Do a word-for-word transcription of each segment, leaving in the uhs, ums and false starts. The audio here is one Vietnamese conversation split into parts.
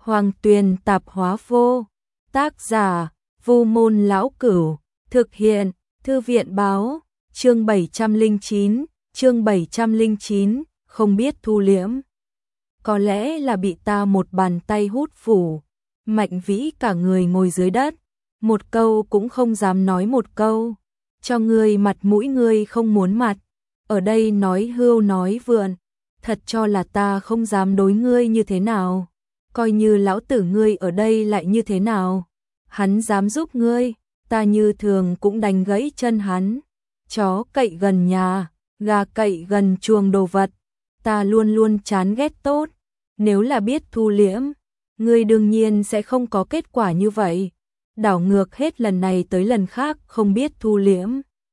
Hoàng Tuyền Tạp Hóa Vô. Tác giả: Vu Môn Lão Cửu. Thực hiện: Thư viện báo. Chương bảy trăm lẻ chín, chương bảy trăm lẻ chín, không biết thu liễm. Có lẽ là bị ta một bàn tay hút phủ. Mạnh Vĩ cả người ngồi dưới đất, một câu cũng không dám nói một câu. Cho ngươi mặt mũi ngươi không muốn mặt, ở đây nói hưu nói vượn, thật cho là ta không dám đối ngươi như thế nào. Coi như lão tử ngươi ở đây lại như thế nào, hắn dám giúp ngươi, ta như thường cũng đánh gãy chân hắn. Chó cậy gần nhà, gà cậy gần chuồng đồ vật, ta luôn luôn chán ghét tốt. Nếu là biết thu liễm, ngươi đương nhiên sẽ không có kết quả như vậy. Đảo ngược hết lần này tới lần khác không biết thu liễm.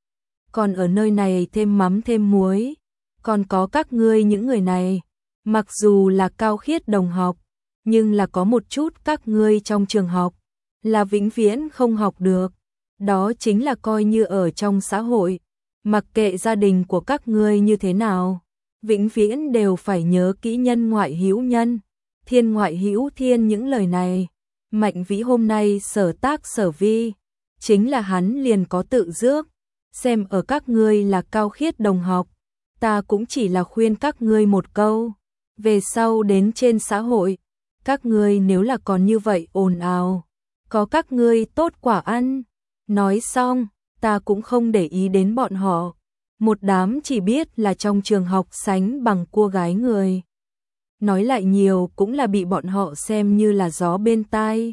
Còn ở nơi này thêm mắm thêm muối, còn có các ngươi những người này, mặc dù là cao khiết đồng học, nhưng là có một chút các ngươi trong trường học là vĩnh viễn không học được. Đó chính là coi như ở trong xã hội, mặc kệ gia đình của các ngươi như thế nào, vĩnh viễn đều phải nhớ kỹ nhân ngoại hữu nhân, thiên ngoại hữu thiên những lời này. Mạnh Vĩ hôm nay sở tác sở vi, chính là hắn liền có tự rước. Xem ở các ngươi là cao khiết đồng học, ta cũng chỉ là khuyên các ngươi một câu. Về sau đến trên xã hội, các ngươi nếu là còn như vậy ồn ào, có các ngươi tốt quả ăn. Nói xong, ta cũng không để ý đến bọn họ. Một đám chỉ biết là trong trường học sánh bằng cua gái người. Nói lại nhiều cũng là bị bọn họ xem như là gió bên tai.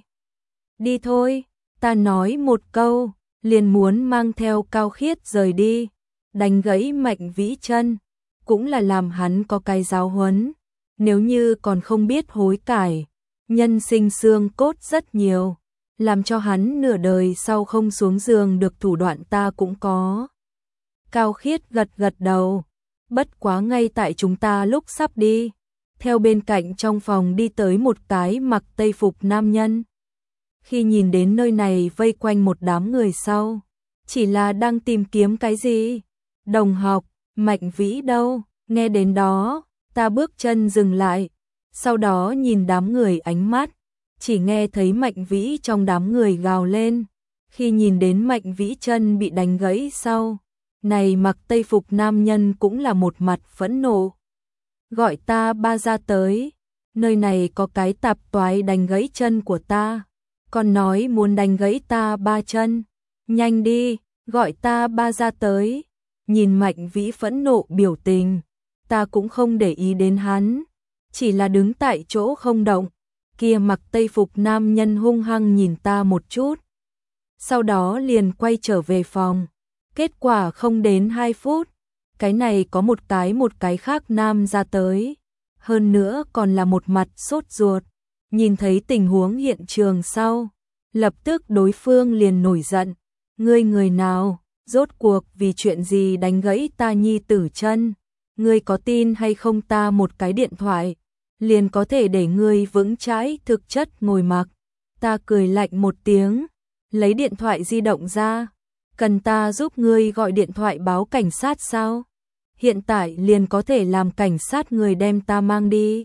Đi thôi, ta nói một câu, liền muốn mang theo Cao Khiết rời đi. Đánh gãy Mạnh Vĩ chân, cũng là làm hắn có cái giáo huấn. Nếu như còn không biết hối cải, nhân sinh xương cốt rất nhiều, làm cho hắn nửa đời sau không xuống giường được thủ đoạn ta cũng có. Cao Khiết gật gật đầu, bất quá ngay tại chúng ta lúc sắp đi, theo bên cạnh trong phòng đi tới một cái mặc tây phục nam nhân. Khi nhìn đến nơi này vây quanh một đám người sau, chỉ là đang tìm kiếm cái gì? Đồng học, Mạnh Vĩ đâu? Nghe đến đó, ta bước chân dừng lại, sau đó nhìn đám người ánh mắt, chỉ nghe thấy Mạnh Vĩ trong đám người gào lên. Khi nhìn đến Mạnh Vĩ chân bị đánh gãy sau, này mặc tây phục nam nhân cũng là một mặt phẫn nộ. Gọi ta ba ra tới, nơi này có cái tạp toái đánh gãy chân của ta, còn nói muốn đánh gãy ta ba chân. Nhanh đi, gọi ta ba ra tới. Nhìn Mạnh Vĩ phẫn nộ biểu tình, ta cũng không để ý đến hắn, chỉ là đứng tại chỗ không động. Kia mặc tây phục nam nhân hung hăng nhìn ta một chút, sau đó liền quay trở về phòng. Kết quả không đến hai phút, cái này có một cái một cái khác nam ra tới, hơn nữa còn là một mặt sốt ruột. Nhìn thấy tình huống hiện trường sau, lập tức đối phương liền nổi giận. Ngươi người nào, rốt cuộc vì chuyện gì đánh gãy ta nhi tử chân? Ngươi có tin hay không ta một cái điện thoại liền có thể để ngươi vững chãi thực chất ngồi mặc? Ta cười lạnh một tiếng, lấy điện thoại di động ra. Cần ta giúp ngươi gọi điện thoại báo cảnh sát sao? Hiện tại liền có thể làm cảnh sát người đem ta mang đi.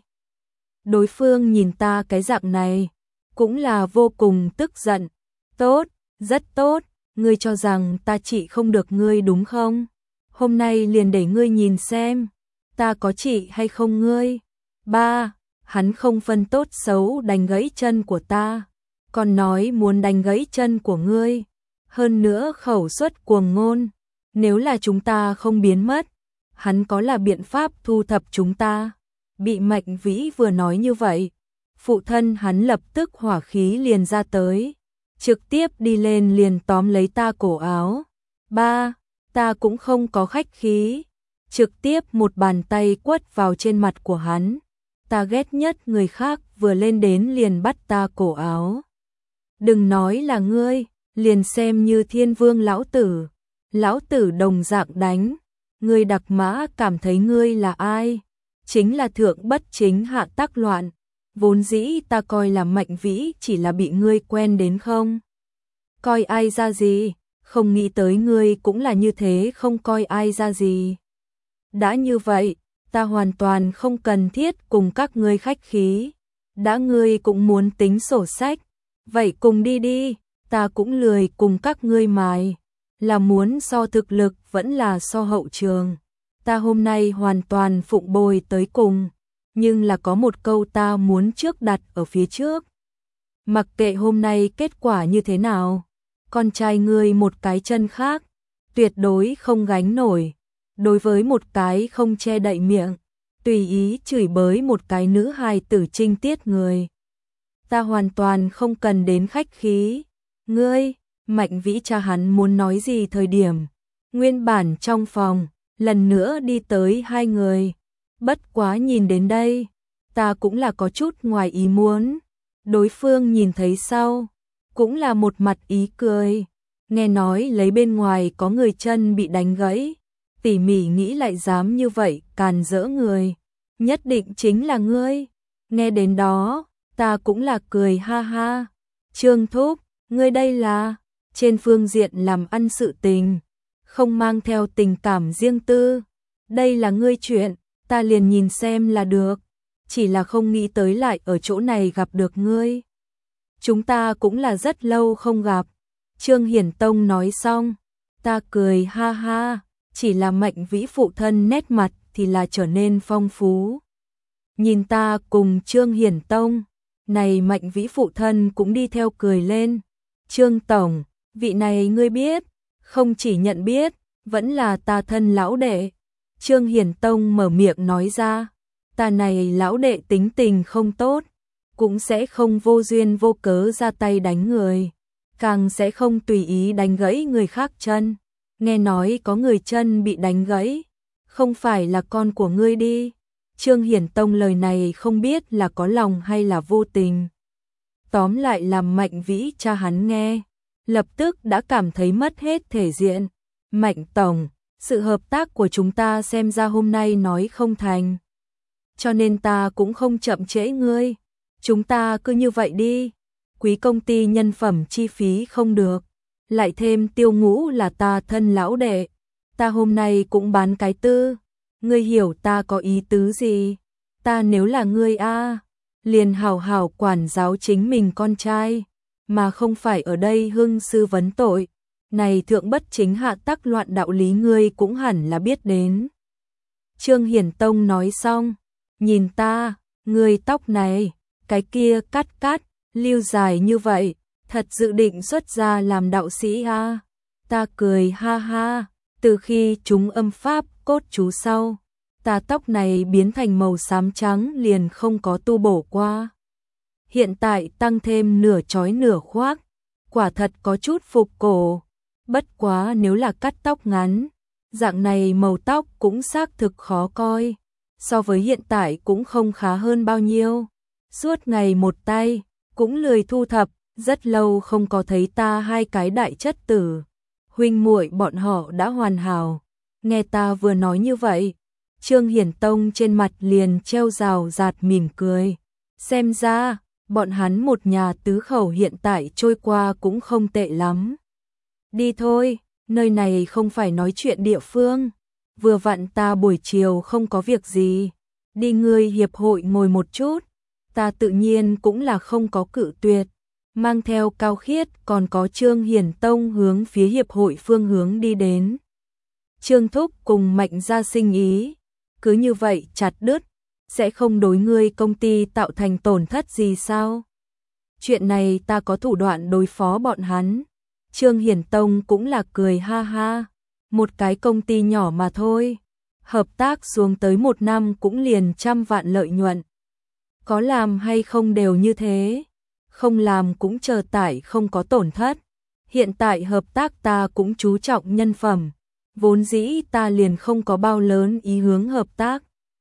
Đối phương nhìn ta cái dạng này, cũng là vô cùng tức giận. Tốt, rất tốt, ngươi cho rằng ta trị không được ngươi đúng không? Hôm nay liền để ngươi nhìn xem, ta có trị hay không ngươi. Ba, hắn không phân tốt xấu đánh gãy chân của ta, còn nói muốn đánh gãy chân của ngươi. Hơn nữa khẩu suất cuồng ngôn, nếu là chúng ta không biến mất, hắn có là biện pháp thu thập chúng ta. Bị Mạnh Vĩ vừa nói như vậy, phụ thân hắn lập tức hỏa khí liền ra tới, trực tiếp đi lên liền tóm lấy ta cổ áo. Ba, ta cũng không có khách khí, trực tiếp một bàn tay quất vào trên mặt của hắn. Ta ghét nhất người khác vừa lên đến liền bắt ta cổ áo. Đừng nói là ngươi, liền xem như thiên vương lão tử, lão tử đồng dạng đánh. Ngươi đặc mã cảm thấy ngươi là ai? Chính là thượng bất chính hạ tác loạn. Vốn dĩ ta coi là Mạnh Vĩ chỉ là bị ngươi quen đến không coi ai ra gì, không nghĩ tới ngươi cũng là như thế không coi ai ra gì. Đã như vậy, ta hoàn toàn không cần thiết cùng các ngươi khách khí. đã ngươi cũng muốn tính sổ sách, vậy cùng đi đi, ta cũng lười cùng các ngươi mài, là muốn so thực lực vẫn là so hậu trường. Ta hôm nay hoàn toàn phụng bồi tới cùng, nhưng là có một câu ta muốn trước đặt ở phía trước. Mặc kệ hôm nay kết quả như thế nào, con trai ngươi một cái chân khác, tuyệt đối không gánh nổi. Đối với một cái không che đậy miệng, tùy ý chửi bới một cái nữ hài tử trinh tiết người, ta hoàn toàn không cần đến khách khí. Ngươi, Mạnh Vĩ cha hắn muốn nói gì thời điểm, nguyên bản trong phòng, lần nữa đi tới hai người. Bất quá nhìn đến đây, ta cũng là có chút ngoài ý muốn. Đối phương nhìn thấy sau, cũng là một mặt ý cười. Nghe nói lấy bên ngoài có người chân bị đánh gãy, tỉ mỉ nghĩ lại dám như vậy càn rỡ người, nhất định chính là ngươi. Nghe đến đó, ta cũng là cười ha ha. Trương Thúc, ngươi đây là trên phương diện làm ăn sự tình, không mang theo tình cảm riêng tư. Đây là ngươi chuyện, ta liền nhìn xem là được, chỉ là không nghĩ tới lại ở chỗ này gặp được ngươi. Chúng ta cũng là rất lâu không gặp. Trương Hiển Tông nói xong, ta cười ha ha, chỉ là Mạnh Vĩ phụ thân nét mặt thì là trở nên phong phú. Nhìn ta cùng Trương Hiển Tông, này Mạnh Vĩ phụ thân cũng đi theo cười lên. Trương Tổng, vị này ngươi biết, không chỉ nhận biết, vẫn là ta thân lão đệ. Trương Hiển Tông mở miệng nói ra, ta này lão đệ tính tình không tốt, cũng sẽ không vô duyên vô cớ ra tay đánh người, càng sẽ không tùy ý đánh gãy người khác chân. Nghe nói có người chân bị đánh gãy, không phải là con của ngươi đi. Trương Hiển Tông lời này không biết là có lòng hay là vô tình. Tóm lại làm Mạnh Vĩ cha hắn nghe, lập tức đã cảm thấy mất hết thể diện. Mạnh Tổng, sự hợp tác của chúng ta xem ra hôm nay nói không thành, cho nên ta cũng không chậm trễ ngươi. Chúng ta cứ như vậy đi. Quý công ty nhân phẩm chi phí không được, lại thêm Tiêu Ngũ là ta thân lão đệ, ta hôm nay cũng bán cái tư. Ngươi hiểu ta có ý tứ gì? Ta nếu là ngươi a, liền hảo hảo quản giáo chính mình con trai, mà không phải ở đây hưng sư vấn tội. Này thượng bất chính hạ tắc loạn đạo lý ngươi cũng hẳn là biết đến. Trương Hiển Tông nói xong, nhìn ta, ngươi tóc này, cái kia cắt cắt, lưu dài như vậy, thật dự định xuất gia làm đạo sĩ ha? Ta cười ha ha, từ khi chúng âm pháp cốt chú sau, ta tóc này biến thành màu xám trắng liền không có tu bổ qua. Hiện tại tăng thêm nửa chói nửa khoác, quả thật có chút phục cổ. Bất quá nếu là cắt tóc ngắn, dạng này màu tóc cũng xác thực khó coi, so với hiện tại cũng không khá hơn bao nhiêu. Suốt ngày một tay, cũng lười thu thập, rất lâu không có thấy ta hai cái đại chất tử. Huynh muội bọn họ đã hoàn hảo. Nghe ta vừa nói như vậy, Trương Hiển Tông trên mặt liền treo rào rạt mỉm cười. Xem ra, bọn hắn một nhà tứ khẩu hiện tại trôi qua cũng không tệ lắm. Đi thôi, nơi này không phải nói chuyện địa phương. Vừa vặn ta buổi chiều không có việc gì, đi ngươi hiệp hội ngồi một chút. Ta tự nhiên cũng là không có cự tuyệt, mang theo Cao Khiết còn có Trương Hiển Tông hướng phía hiệp hội phương hướng đi đến. Trương Thúc cùng Mạnh gia sinh ý, cứ như vậy chặt đứt, sẽ không đối ngươi công ty tạo thành tổn thất gì sao? Chuyện này ta có thủ đoạn đối phó bọn hắn. Trương Hiển Tông cũng là cười ha ha, một cái công ty nhỏ mà thôi, hợp tác xuống tới một năm cũng liền trăm vạn lợi nhuận. Có làm hay không đều như thế, không làm cũng chờ tải không có tổn thất. Hiện tại hợp tác ta cũng chú trọng nhân phẩm, vốn dĩ ta liền không có bao lớn ý hướng hợp tác.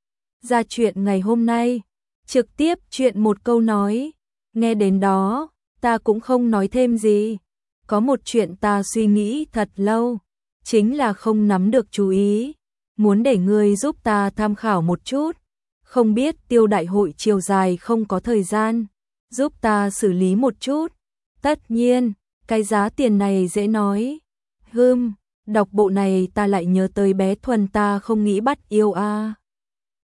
Ra chuyện ngày hôm nay, trực tiếp chuyện một câu nói, nghe đến đó, ta cũng không nói thêm gì. Có một chuyện ta suy nghĩ thật lâu, chính là không nắm được chú ý, muốn để ngươi giúp ta tham khảo một chút. Không biết Tiêu đại hội chiều dài không có thời gian, giúp ta xử lý một chút. Tất nhiên, cái giá tiền này dễ nói. Hừm, đọc bộ này ta lại nhớ tới bé Thuần ta không nghĩ bắt yêu a. À.